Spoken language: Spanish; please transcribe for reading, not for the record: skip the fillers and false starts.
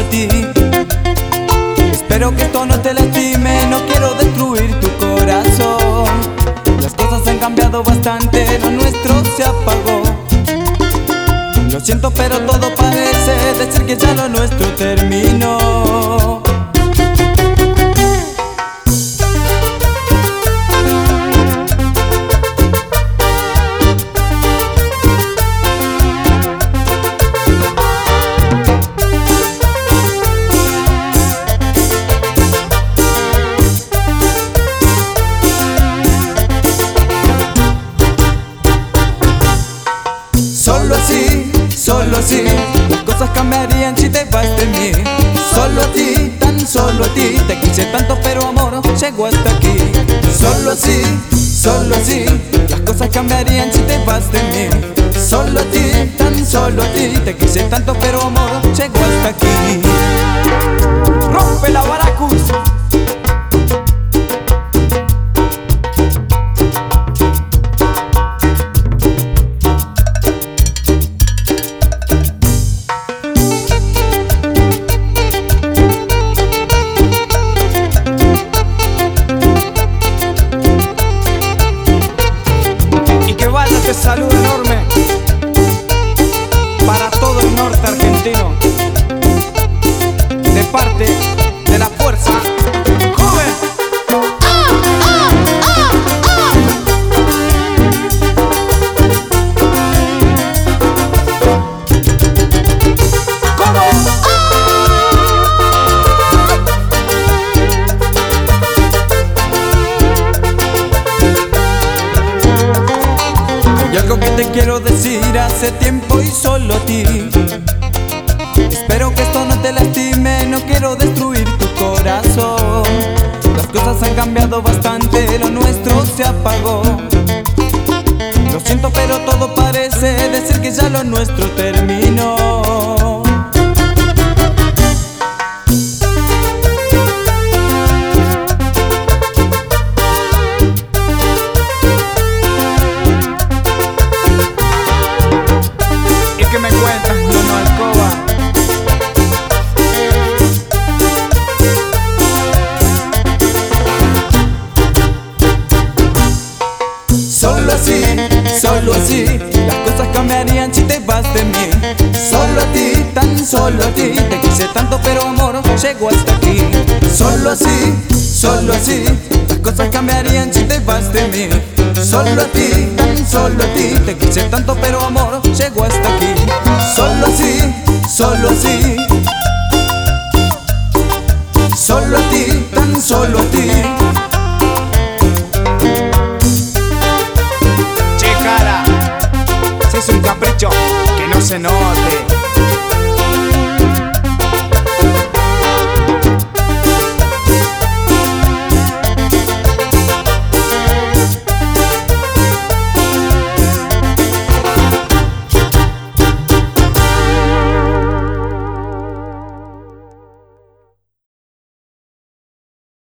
ti. Espero que esto no te lastime, no quiero destruir tu corazón. Las cosas han cambiado bastante, lo nuestro se apagó. Lo siento, pero todo parece decir que ya lo nuestro terminó. Solo así, las cosas cambiarían si te vas de mí. Solo a ti, tan solo a ti, te quise tanto pero amor llegó hasta aquí. Solo así, las cosas cambiarían si te vas de mí. Solo a ti, tan solo a ti, te quise tanto pero amor llegó hasta aquí. Rompe la Baracus. Saludo enorme para todo el norte argentino, de parte de la Fuerza Joven. ¿Cómo? Y algo que te quiero decir hace tiempo y solo a ti. Espero que esto no te lastime, no quiero destruir tu corazón. Las cosas han cambiado bastante, lo nuestro se apagó. Lo siento, pero todo parece decir que ya lo nuestro terminó. ¿Qué me cuentas, Nono Alcoba? Solo así, las cosas cambiarían si te vas de mí. Solo a ti, tan solo a ti, te quise tanto pero amor llegó hasta aquí. Solo así, las cosas cambiarían si te vas de mí. Solo a ti, tan solo a ti, te quise tanto pero amor llegó hasta aquí. Solo así,